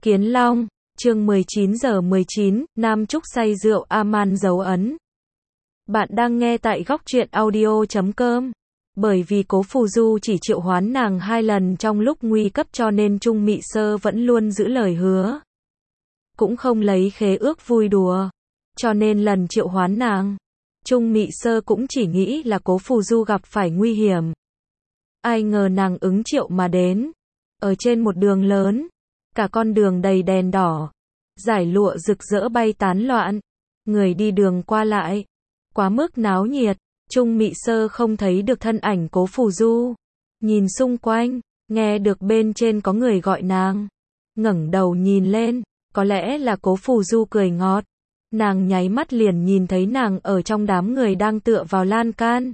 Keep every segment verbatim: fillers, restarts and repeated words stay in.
Kiến Long, chương mười chín giờ mười chín, Nam Trúc say rượu Aman dấu ấn. Bạn đang nghe tại góc truyện audio chấm com. Bởi vì Cố Phù Du chỉ triệu hoán nàng hai lần trong lúc nguy cấp cho nên Trung Mị Sơ vẫn luôn giữ lời hứa. Cũng không lấy khế ước vui đùa. Cho nên lần triệu hoán nàng, Trung Mị Sơ cũng chỉ nghĩ là Cố Phù Du gặp phải nguy hiểm. Ai ngờ nàng ứng triệu mà đến. Ở trên một đường lớn, cả con đường đầy đèn đỏ, dải lụa rực rỡ bay tán loạn, người đi đường qua lại, quá mức náo nhiệt. Trung Mị Sơ không thấy được thân ảnh Cố Phù Du, nhìn xung quanh, nghe được bên trên có người gọi nàng, ngẩng đầu nhìn lên, có lẽ là Cố Phù Du cười ngọt, nàng nháy mắt liền nhìn thấy nàng ở trong đám người đang tựa vào lan can.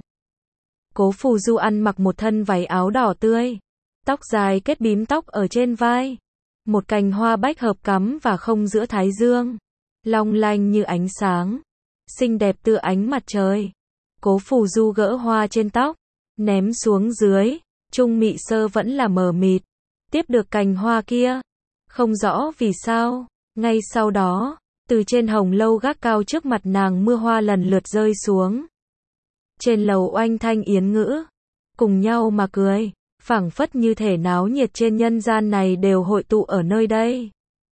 Cố Phù Du ăn mặc một thân váy áo đỏ tươi, tóc dài kết bím tóc ở trên vai, một cành hoa bách hợp cắm và không giữa thái dương, long lanh như ánh sáng, xinh đẹp tựa ánh mặt trời. Cố Phù Du gỡ hoa trên tóc, ném xuống dưới, Trung Mị Sơ vẫn là mờ mịt, tiếp được cành hoa kia, không rõ vì sao, ngay sau đó, từ trên hồng lâu gác cao trước mặt nàng mưa hoa lần lượt rơi xuống. Trên lầu oanh thanh yến ngữ, cùng nhau mà cười, phảng phất như thể náo nhiệt trên nhân gian này đều hội tụ ở nơi đây.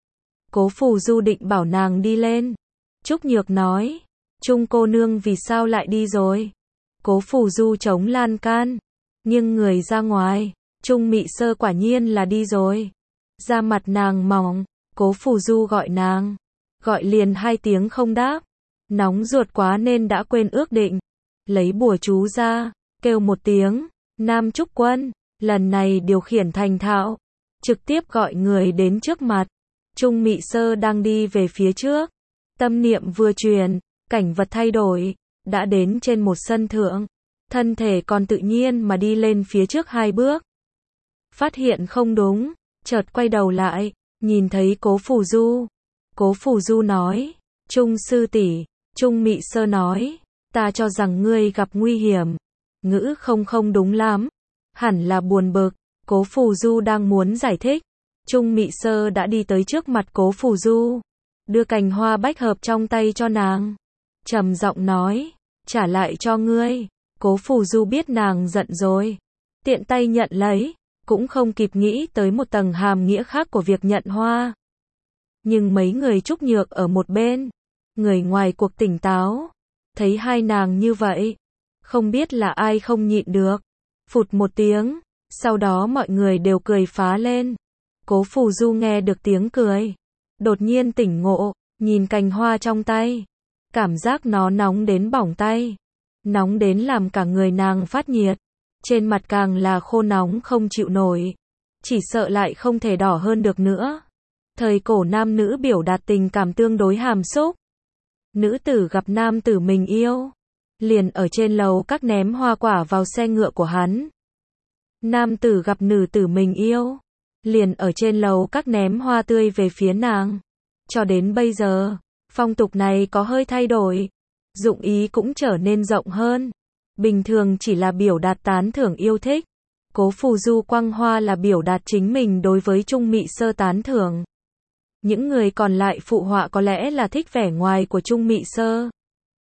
Cố Phù Du định bảo nàng đi lên. Trúc Nhược nói, Trung cô nương vì sao lại đi rồi? Cố Phù Du chống lan can, nghiêng người ra ngoài, Trung Mị Sơ quả nhiên là đi rồi. Da mặt nàng mỏng, Cố Phù Du gọi nàng, gọi liền hai tiếng không đáp, nóng ruột quá nên đã quên ước định. Lấy bùa chú ra, kêu một tiếng, Nam Trúc Quân, lần này điều khiển thành thạo, trực tiếp gọi người đến trước mặt. Trung Mị Sơ đang đi về phía trước, tâm niệm vừa truyền, cảnh vật thay đổi, đã đến trên một sân thượng, thân thể còn tự nhiên mà đi lên phía trước hai bước. Phát hiện không đúng, chợt quay đầu lại, nhìn thấy Cố Phù Du. Cố Phù Du nói, Trung sư tỷ. Trung Mị Sơ nói, ta cho rằng ngươi gặp nguy hiểm. Ngữ không không đúng lắm, hẳn là buồn bực. Cố Phù Du đang muốn giải thích, Trung Mị Sơ đã đi tới trước mặt Cố Phù Du, đưa cành hoa bách hợp trong tay cho nàng, trầm giọng nói, trả lại cho ngươi. Cố Phù Du biết nàng giận rồi, tiện tay nhận lấy, cũng không kịp nghĩ tới một tầng hàm nghĩa khác của việc nhận hoa. Nhưng mấy người Trúc Nhược ở một bên, người ngoài cuộc tỉnh táo, thấy hai nàng như vậy, không biết là ai không nhịn được, phụt một tiếng, sau đó mọi người đều cười phá lên. Cố Phù Du nghe được tiếng cười, đột nhiên tỉnh ngộ, nhìn cành hoa trong tay, cảm giác nó nóng đến bỏng tay, nóng đến làm cả người nàng phát nhiệt, trên mặt càng là khô nóng không chịu nổi, chỉ sợ lại không thể đỏ hơn được nữa. Thời cổ nam nữ biểu đạt tình cảm tương đối hàm xúc. Nữ tử gặp nam tử mình yêu, liền ở trên lầu các ném hoa quả vào xe ngựa của hắn. Nam tử gặp nữ tử mình yêu, liền ở trên lầu các ném hoa tươi về phía nàng. Cho đến bây giờ, phong tục này có hơi thay đổi, dụng ý cũng trở nên rộng hơn. Bình thường chỉ là biểu đạt tán thưởng yêu thích. Cố Phù Du quăng hoa là biểu đạt chính mình đối với Trung Mị Sơ tán thưởng. Những người còn lại phụ họa có lẽ là thích vẻ ngoài của Trung Mị Sơ,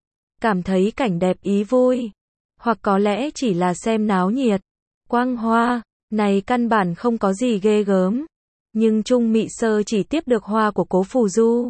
cảm thấy cảnh đẹp ý vui, hoặc có lẽ chỉ là xem náo nhiệt. Quăng hoa, này căn bản không có gì ghê gớm, nhưng Trung Mị Sơ chỉ tiếp được hoa của Cố Phù Du,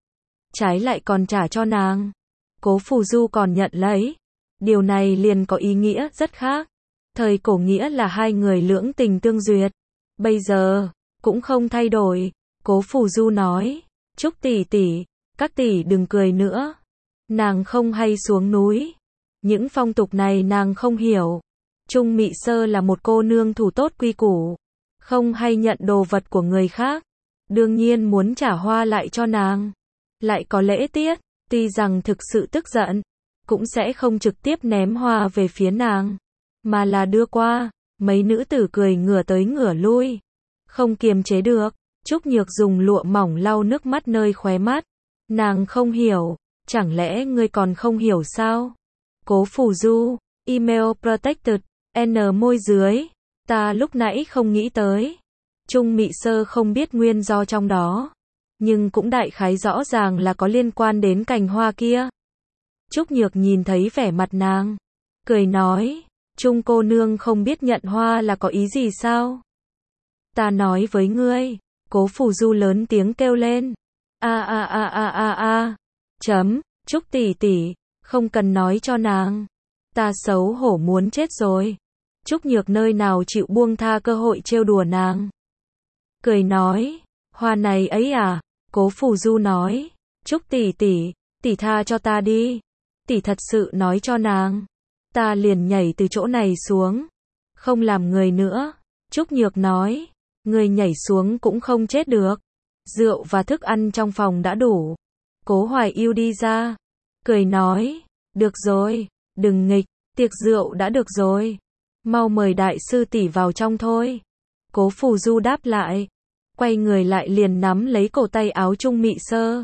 trái lại còn trả cho nàng. Cố Phù Du còn nhận lấy, điều này liền có ý nghĩa rất khác. Thời cổ nghĩa là hai người lưỡng tình tương duyệt, bây giờ cũng không thay đổi. Cố Phù Du nói, Trúc tỷ tỷ, các tỷ đừng cười nữa. Nàng không hay xuống núi, những phong tục này nàng không hiểu. Trung Mị Sơ là một cô nương thủ tốt quy củ, không hay nhận đồ vật của người khác, đương nhiên muốn trả hoa lại cho nàng, lại có lễ tiết. Tuy rằng thực sự tức giận, cũng sẽ không trực tiếp ném hoa về phía nàng, mà là đưa qua. Mấy nữ tử cười ngửa tới ngửa lui, không kiềm chế được. Trúc Nhược dùng lụa mỏng lau nước mắt nơi khóe mắt. Nàng không hiểu, chẳng lẽ ngươi còn không hiểu sao? Cố Phù Du, email protected, N môi dưới, ta lúc nãy không nghĩ tới. Trung Mị Sơ không biết nguyên do trong đó. nhưng cũng đại khái rõ ràng là có liên quan đến cành hoa kia. Trúc Nhược nhìn thấy vẻ mặt nàng, cười nói, Trung cô nương không biết nhận hoa là có ý gì sao? Ta nói với ngươi, Cố Phù Du lớn tiếng kêu lên. A a a a a a. Chấm, Trúc tỷ tỷ, không cần nói cho nàng. Ta xấu hổ muốn chết rồi. Trúc Nhược nơi nào chịu buông tha cơ hội trêu đùa nàng. Cười nói, hoa này ấy à? Cố Phù Du nói, Trúc tỷ tỷ, tỷ tha cho ta đi. Tỷ thật sự nói cho nàng. Ta liền nhảy từ chỗ này xuống. Không làm người nữa. Trúc Nhược nói, người nhảy xuống cũng không chết được. Rượu và thức ăn trong phòng đã đủ. Cố Hoài Yêu đi ra. Cười nói, được rồi, đừng nghịch, tiệc rượu đã được rồi. Mau mời đại sư tỷ vào trong thôi. Cố Phù Du đáp lại. Quay người lại liền nắm lấy cổ tay áo Trung Mị Sơ.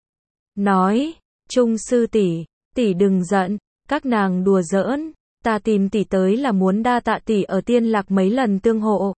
Nói, Trung sư tỷ, tỷ đừng giận, các nàng đùa giỡn, ta tìm tỷ tới là muốn đa tạ tỷ ở Tiên Lạc mấy lần tương hộ.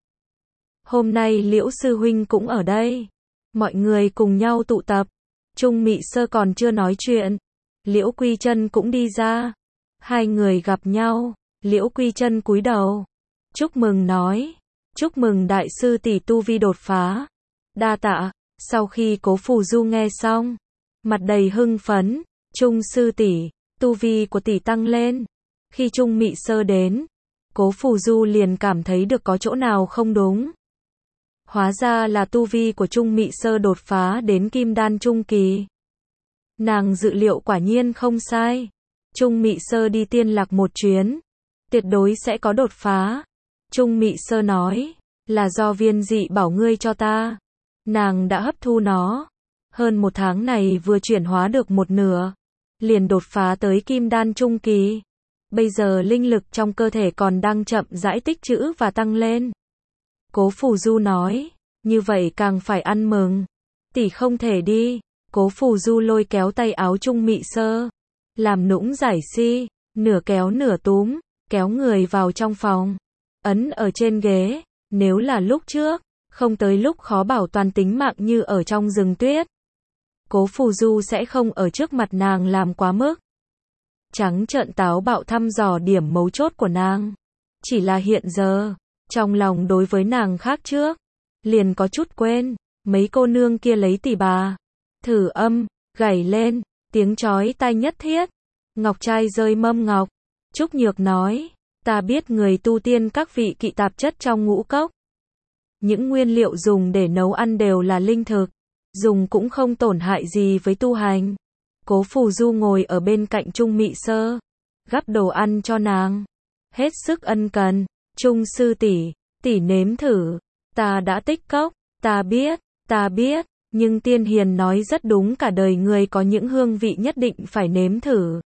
Hôm nay Liễu sư huynh cũng ở đây, mọi người cùng nhau tụ tập. Trung Mị Sơ còn chưa nói chuyện, Liễu Quy Chân cũng đi ra. Hai người gặp nhau, Liễu Quy Chân cúi đầu, chúc mừng nói, chúc mừng đại sư tỷ tu vi đột phá. Đa tạ. Sau khi Cố Phù Du nghe xong, mặt đầy hưng phấn, Trung sư tỷ, tu vi của tỷ tăng lên. Khi Trung Mị Sơ đến, Cố Phù Du liền cảm thấy được có chỗ nào không đúng. Hóa ra là tu vi của Trung Mị Sơ đột phá đến Kim Đan trung kỳ. Nàng dự liệu quả nhiên không sai. Trung Mị Sơ đi Tiên Lạc một chuyến, tuyệt đối sẽ có đột phá. Trung Mị Sơ nói, là do viên dị bảo ngươi cho ta. Nàng đã hấp thu nó. Hơn một tháng này vừa chuyển hóa được một nửa, liền đột phá tới Kim Đan trung kỳ. Bây giờ linh lực trong cơ thể còn đang chậm rãi tích trữ và tăng lên. Cố Phù Du nói, như vậy càng phải ăn mừng. Tỷ không thể đi. Cố Phù Du lôi kéo tay áo Trung Mị Sơ, làm nũng giải si, nửa kéo nửa túm, kéo người vào trong phòng, ấn ở trên ghế. Nếu là lúc trước, không tới lúc khó bảo toàn tính mạng như ở trong rừng tuyết, Cố Phù Du sẽ không ở trước mặt nàng làm quá mức. Trắng trợn táo bạo thăm dò điểm mấu chốt của nàng. Chỉ là hiện giờ, trong lòng đối với nàng khác trước, liền có chút quên, mấy cô nương kia lấy tỷ bà. Thử âm, gảy lên, tiếng chói tai nhất thiết. Ngọc trai rơi mâm ngọc. Trúc Nhược nói, ta biết người tu tiên các vị kỵ tạp chất trong ngũ cốc. Những nguyên liệu dùng để nấu ăn đều là linh thực, dùng cũng không tổn hại gì với tu hành. Cố Phù Du ngồi ở bên cạnh Trung Mị Sơ, gắp đồ ăn cho nàng, hết sức ân cần. Trung sư tỷ, tỷ nếm thử. Ta đã tích cốc, ta biết, ta biết, nhưng Tiên Hiền nói rất đúng, cả đời người có những hương vị nhất định phải nếm thử.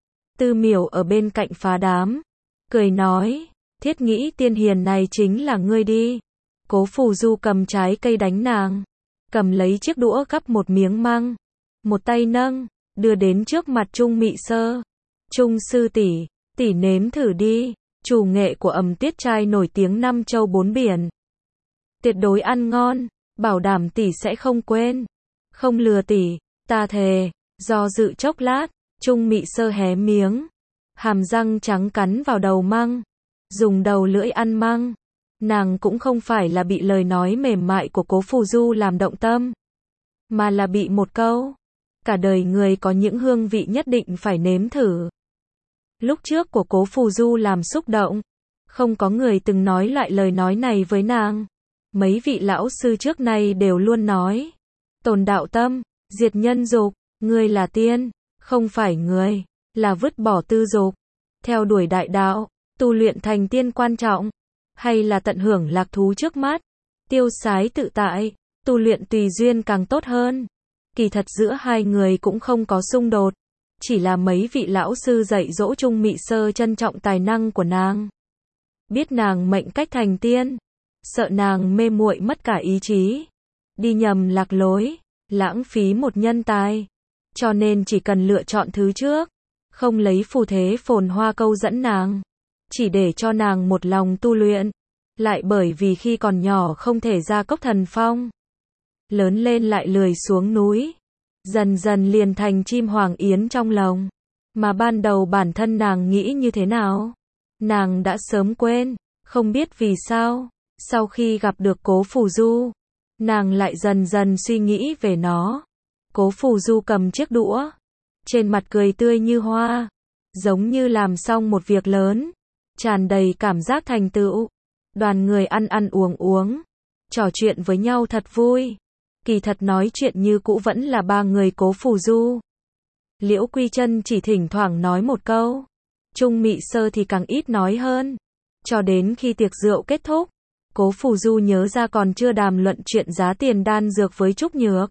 Tư Miểu ở bên cạnh phá đám, cười nói, thiết nghĩ Tiên Hiền này chính là ngươi đi. Cố Phù Du cầm trái cây đánh nàng, cầm lấy chiếc đũa gắp một miếng măng, một tay nâng, đưa đến trước mặt Trung Mị Sơ. Trung sư tỷ, tỷ nếm thử đi, chủ nghệ của Ẩm Tiết trai nổi tiếng năm châu bốn biển. Tuyệt đối ăn ngon, bảo đảm tỷ sẽ không quên. Không lừa tỷ, ta thề. Do dự chốc lát, Trung Mị Sơ hé miếng, hàm răng trắng cắn vào đầu măng, dùng đầu lưỡi ăn măng. Nàng cũng không phải là bị lời nói mềm mại của Cố Phù Du làm động tâm, mà là bị một câu, cả đời người có những hương vị nhất định phải nếm thử. Lúc trước của Cố Phù Du làm xúc động, không có người từng nói loại lời nói này với nàng. Mấy vị lão sư trước nay đều luôn nói, tồn đạo tâm, diệt nhân dục, ngươi là tiên, không phải người, là vứt bỏ tư dục, theo đuổi đại đạo, tu luyện thành tiên quan trọng, hay là tận hưởng lạc thú trước mắt, tiêu sái tự tại, tu luyện tùy duyên càng tốt hơn. Kỳ thật giữa hai người cũng không có xung đột, chỉ là mấy vị lão sư dạy dỗ Trung Mị Sơ trân trọng tài năng của nàng, biết nàng mệnh cách thành tiên, sợ nàng mê muội mất cả ý chí, đi nhầm lạc lối, lãng phí một nhân tài, cho nên chỉ cần lựa chọn thứ trước, không lấy phù thế phồn hoa câu dẫn nàng, chỉ để cho nàng một lòng tu luyện, lại bởi vì khi còn nhỏ không thể ra cốc thần phong, lớn lên lại lười xuống núi, dần dần liền thành chim hoàng yến trong lòng. Mà ban đầu bản thân nàng nghĩ như thế nào? Nàng đã sớm quên, không biết vì sao, sau khi gặp được Cố Phù Du, nàng lại dần dần suy nghĩ về nó. Cố Phù Du cầm chiếc đũa, trên mặt cười tươi như hoa, giống như làm xong một việc lớn, tràn đầy cảm giác thành tựu. Đoàn người ăn ăn uống uống, trò chuyện với nhau thật vui. Kỳ thật nói chuyện như cũ vẫn là ba người Cố Phù Du. Liễu Quy Chân chỉ thỉnh thoảng nói một câu, Trung Mị Sơ thì càng ít nói hơn. Cho đến khi tiệc rượu kết thúc, Cố Phù Du nhớ ra còn chưa đàm luận chuyện giá tiền đan dược với Trúc Nhược,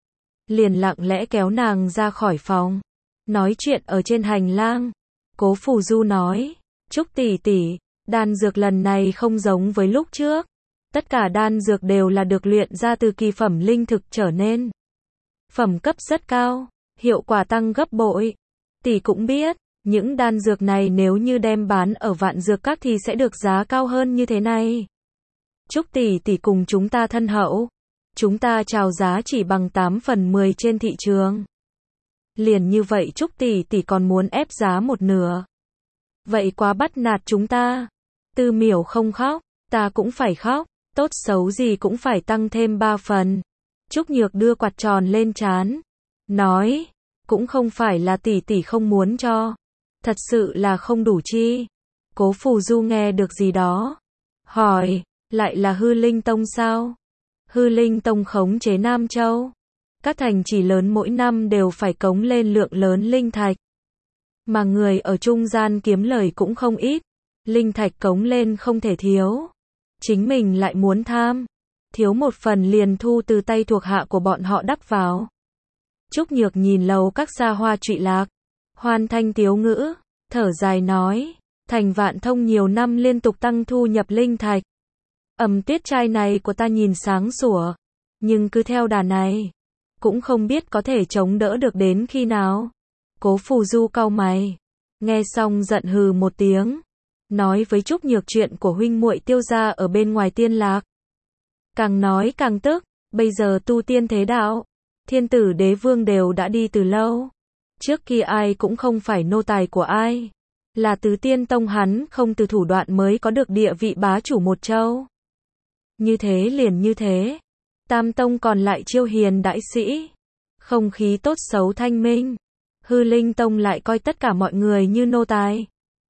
liền lặng lẽ kéo nàng ra khỏi phòng, nói chuyện ở trên hành lang. Cố Phù Du nói, Trúc tỷ tỷ, đan dược lần này không giống với lúc trước, tất cả đan dược đều là được luyện ra từ kỳ phẩm linh thực trở nên, phẩm cấp rất cao, hiệu quả tăng gấp bội. Tỷ cũng biết, những đan dược này nếu như đem bán ở Vạn Dược Các thì sẽ được giá cao hơn như thế này. Trúc tỷ tỷ cùng chúng ta thân hậu, chúng ta chào giá chỉ bằng tám phần mười trên thị trường. Liền như vậy Trúc tỷ tỷ còn muốn ép giá một nửa. Vậy quá bắt nạt chúng ta. Tư Miểu không khóc, ta cũng phải khóc, tốt xấu gì cũng phải tăng thêm ba phần. Trúc Nhược đưa quạt tròn lên trán, nói, cũng không phải là tỷ tỷ không muốn cho, thật sự là không đủ chi. Cố Phù Du nghe được gì đó, hỏi, lại là Hư Linh Tông sao? Hư Linh Tông khống chế Nam Châu, các thành trì lớn mỗi năm đều phải cống lên lượng lớn linh thạch, mà người ở trung gian kiếm lời cũng không ít, linh thạch cống lên không thể thiếu, chính mình lại muốn tham, thiếu một phần liền thu từ tay thuộc hạ của bọn họ đắp vào. Trúc Nhược nhìn lầu các xa hoa trụy lạc, hoan thanh tiếu ngữ, thở dài nói, thành Vạn Thông nhiều năm liên tục tăng thu nhập linh thạch. Ẩm Tuyết trai này của ta nhìn sáng sủa, nhưng cứ theo đà này, cũng không biết có thể chống đỡ được đến khi nào. Cố Phù Du cau mày, nghe xong giận hừ một tiếng, nói với Trúc Nhược chuyện của huynh muội Tiêu gia ở bên ngoài tiên lạc. Càng nói càng tức, bây giờ tu tiên thế đạo, thiên tử đế vương đều đã đi từ lâu. Trước kia ai cũng không phải nô tài của ai, là tứ tiên tông hắn không từ thủ đoạn mới có được địa vị bá chủ một châu. Như thế liền như thế, tam tông còn lại chiêu hiền đại sĩ, không khí tốt xấu thanh minh. Hư Linh Tông lại coi tất cả mọi người như nô tài,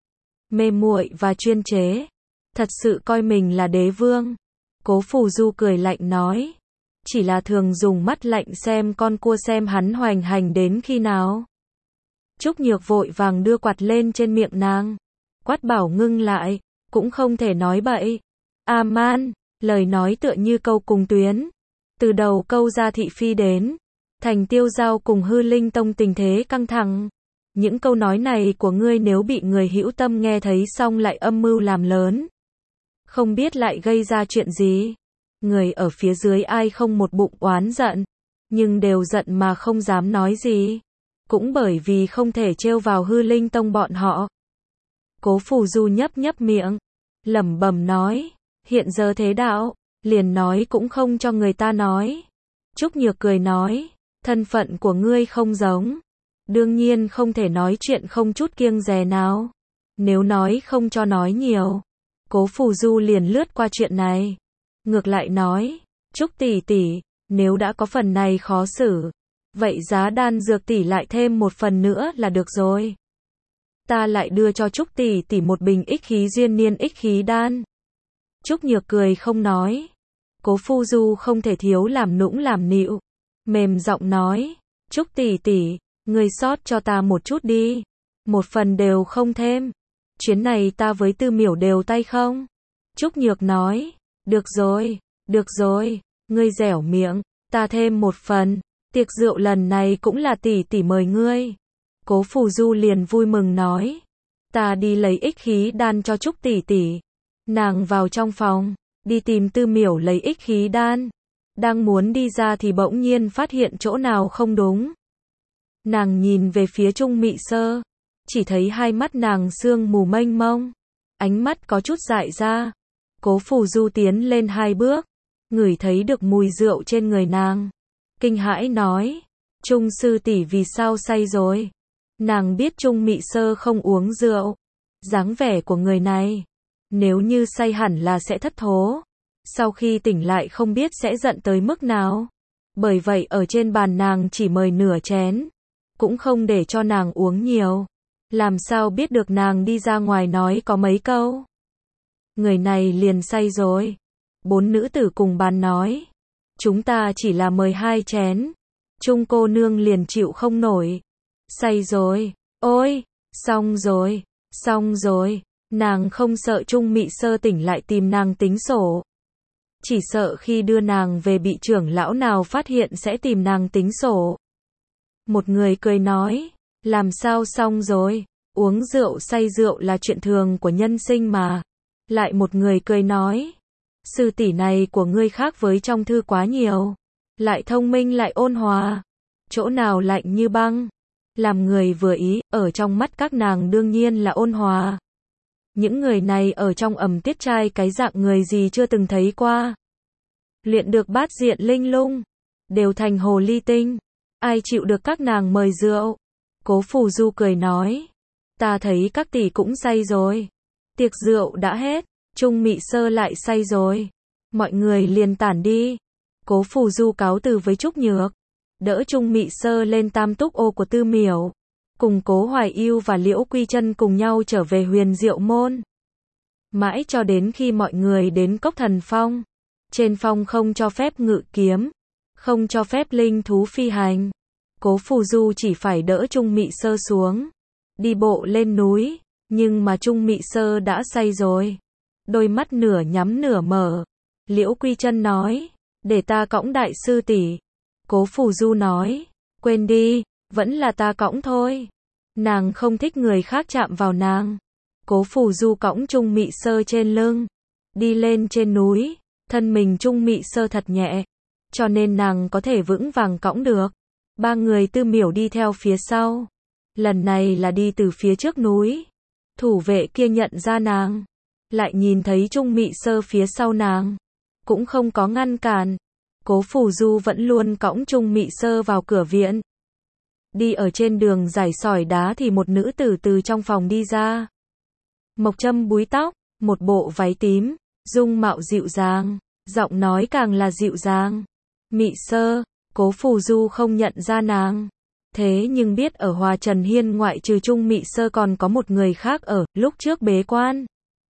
mê muội và chuyên chế, thật sự coi mình là đế vương. Cố Phù Du cười lạnh nói, chỉ là thường dùng mắt lạnh xem con cua xem hắn hoành hành đến khi nào. Trúc Nhược vội vàng đưa quạt lên trên miệng nàng, quát bảo ngưng lại, cũng không thể nói bậy. A-man, lời nói tựa như câu cùng tuyến, từ đầu câu ra thị phi đến, thành Tiêu Giao cùng Hư Linh Tông tình thế căng thẳng. Những câu nói này của ngươi nếu bị người hữu tâm nghe thấy xong lại âm mưu làm lớn, không biết lại gây ra chuyện gì. Người ở phía dưới ai không một bụng oán giận, nhưng đều giận mà không dám nói gì, cũng bởi vì không thể trêu vào Hư Linh Tông bọn họ. Cố Phù Du nhấp nhấp miệng, lẩm bẩm nói, hiện giờ thế đạo, liền nói cũng không cho người ta nói. Trúc Nhược cười nói, thân phận của ngươi không giống, đương nhiên không thể nói chuyện không chút kiêng dè nào. Nếu nói không cho nói nhiều, Cố Phù Du liền lướt qua chuyện này, ngược lại nói, Trúc tỷ tỷ, nếu đã có phần này khó xử, vậy giá đan dược tỷ lại thêm một phần nữa là được rồi. Ta lại đưa cho Trúc tỷ tỷ một bình ích khí duyên niên ích khí đan. Trúc Nhược cười không nói. Cố Phù Du không thể thiếu làm nũng làm nịu, mềm giọng nói, Trúc tỷ tỷ, ngươi sót cho ta một chút đi, một phần đều không thêm. Chuyến này ta với Tư Miểu đều tay không. Trúc Nhược nói, được rồi, được rồi, ngươi dẻo miệng, ta thêm một phần, tiệc rượu lần này cũng là tỷ tỷ mời ngươi. Cố Phù Du liền vui mừng nói, ta đi lấy ích khí đan cho Trúc tỷ tỷ. Nàng vào trong phòng, đi tìm Tư Miểu lấy ích khí đan. Đang muốn đi ra thì bỗng nhiên phát hiện chỗ nào không đúng. Nàng nhìn về phía Trung Mị Sơ, chỉ thấy hai mắt nàng sương mù mênh mông, ánh mắt có chút dại ra. Cố Phù Du tiến lên hai bước, ngửi thấy được mùi rượu trên người nàng. Kinh hãi nói, Trung sư tỷ vì sao say rồi? Nàng biết Trung Mị Sơ không uống rượu. Dáng vẻ của người này, nếu như say hẳn là sẽ thất thố. Sau khi tỉnh lại không biết sẽ giận tới mức nào. Bởi vậy ở trên bàn nàng chỉ mời nửa chén, cũng không để cho nàng uống nhiều. Làm sao biết được nàng đi ra ngoài nói có mấy câu. Người này liền say rồi. Bốn nữ tử cùng bàn nói, chúng ta chỉ là mời hai chén. Trung cô nương liền chịu không nổi. Say rồi, ôi, xong rồi, xong rồi. Nàng không sợ Trung Mị Sơ tỉnh lại tìm nàng tính sổ. Chỉ sợ khi đưa nàng về bị trưởng lão nào phát hiện sẽ tìm nàng tính sổ. Một người cười nói, làm sao xong rồi, uống rượu say rượu là chuyện thường của nhân sinh mà. Lại một người cười nói, sư tỷ này của ngươi khác với trong thư quá nhiều. Lại thông minh lại ôn hòa. Chỗ nào lạnh như băng. Làm người vừa ý, ở trong mắt các nàng đương nhiên là ôn hòa. Những người này ở trong ẩm tiết trai cái dạng người gì chưa từng thấy qua. Luyện được bát diện linh lung, đều thành hồ ly tinh. Ai chịu được các nàng mời rượu? Cố Phù Du cười nói, ta thấy các tỷ cũng say rồi. Tiệc rượu đã hết, Trung Mị Sơ lại say rồi. Mọi người liền tản đi. Cố Phù Du cáo từ với Trúc Nhược, đỡ Trung Mị Sơ lên tam túc ô của Tư Miểu. Cùng Cố Hoài Ưu và Liễu Quy Chân cùng nhau trở về Huyền Diệu Môn. Mãi cho đến khi mọi người đến Cốc Thần Phong. Trên phong không cho phép ngự kiếm, không cho phép linh thú phi hành. Cố Phù Du chỉ phải đỡ Trung Mị Sơ xuống, đi bộ lên núi, nhưng mà Trung Mị Sơ đã say rồi. Đôi mắt nửa nhắm nửa mở. Liễu Quy Chân nói, để ta cõng đại sư tỷ. Cố Phù Du nói, quên đi, vẫn là ta cõng thôi. Nàng không thích người khác chạm vào nàng. Cố Phù Du cõng Trung Mị Sơ trên lưng, đi lên trên núi. Thân mình Trung Mị Sơ thật nhẹ, cho nên nàng có thể vững vàng cõng được. Ba người Tư Miểu đi theo phía sau. Lần này là đi từ phía trước núi. Thủ vệ kia nhận ra nàng, lại nhìn thấy Trung Mị Sơ phía sau nàng, cũng không có ngăn cản. Cố Phù Du vẫn luôn cõng Trung Mị Sơ vào cửa viện. Đi ở trên đường giải sỏi đá thì một nữ tử từ trong phòng đi ra. Mộc châm búi tóc, một bộ váy tím, dung mạo dịu dàng, giọng nói càng là dịu dàng. Mị Sơ, Cố Phù Du không nhận ra nàng. Thế nhưng biết ở Hòa Trần Hiên ngoại trừ Trung Mị Sơ còn có một người khác ở lúc trước bế quan.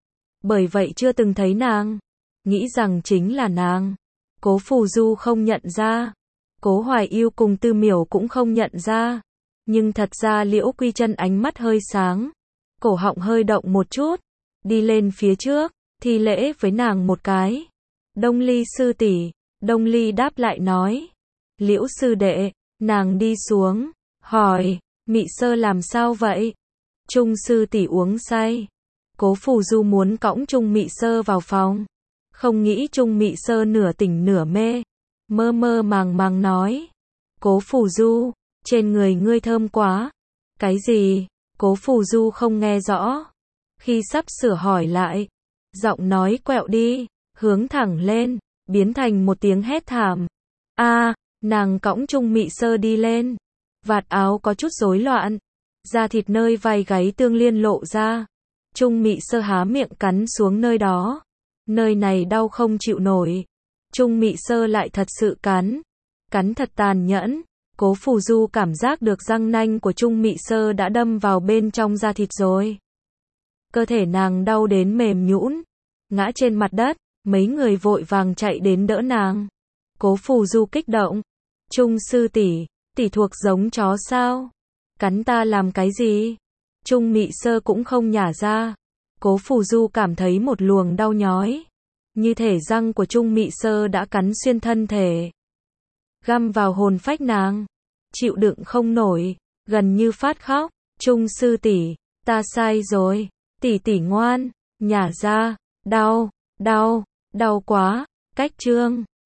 Bởi vậy chưa từng thấy nàng, nghĩ rằng chính là nàng. Cố Phù Du không nhận ra. Cố Hoài Ưu cùng Tư Miểu cũng không nhận ra. Nhưng thật ra Liễu Quy Chân ánh mắt hơi sáng, cổ họng hơi động một chút, đi lên phía trước, thi lễ với nàng một cái. Đông Ly sư tỷ. Đông Ly đáp lại nói, Liễu sư đệ. Nàng đi xuống, hỏi, Mị Sơ làm sao vậy? Trung sư tỷ uống say. Cố Phù Du muốn cõng Trung Mị Sơ vào phòng, không nghĩ Trung Mị Sơ nửa tỉnh nửa mê, mơ mơ màng màng nói, Cố Phù Du, trên người ngươi thơm quá. Cái gì? Cố Phù Du không nghe rõ. Khi sắp sửa hỏi lại, giọng nói quẹo đi, hướng thẳng lên, biến thành một tiếng hét thảm. A, à, nàng cõng Trung Mị Sơ đi lên. Vạt áo có chút rối loạn, da thịt nơi vai gáy tương liên lộ ra. Trung Mị Sơ há miệng cắn xuống nơi đó. Nơi này đau không chịu nổi. Trung Mị Sơ lại thật sự cắn. Cắn thật tàn nhẫn. Cố Phù Du cảm giác được răng nanh của Trung Mị Sơ đã đâm vào bên trong da thịt rồi. Cơ thể nàng đau đến mềm nhũn, ngã trên mặt đất. Mấy người vội vàng chạy đến đỡ nàng. Cố Phù Du kích động. Trung sư tỷ, tỷ thuộc giống chó sao? Cắn ta làm cái gì? Trung Mị Sơ cũng không nhả ra. Cố Phù Du cảm thấy một luồng đau nhói. Như thể răng của Trung Mị Sơ đã cắn xuyên thân thể, găm vào hồn phách nàng. Chịu đựng không nổi, gần như phát khóc. Trung sư tỷ, ta sai rồi. Tỷ tỷ ngoan, nhả ra. Đau, đau, đau quá. Cách chương